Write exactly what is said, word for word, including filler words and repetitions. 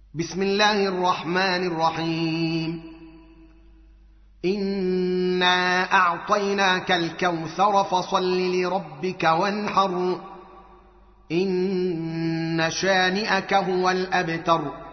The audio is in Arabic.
بسم الله الرحمن الرحيم إنا أعطيناك الكوثر فصل لربك وانحر إن شانئك هو الأبتر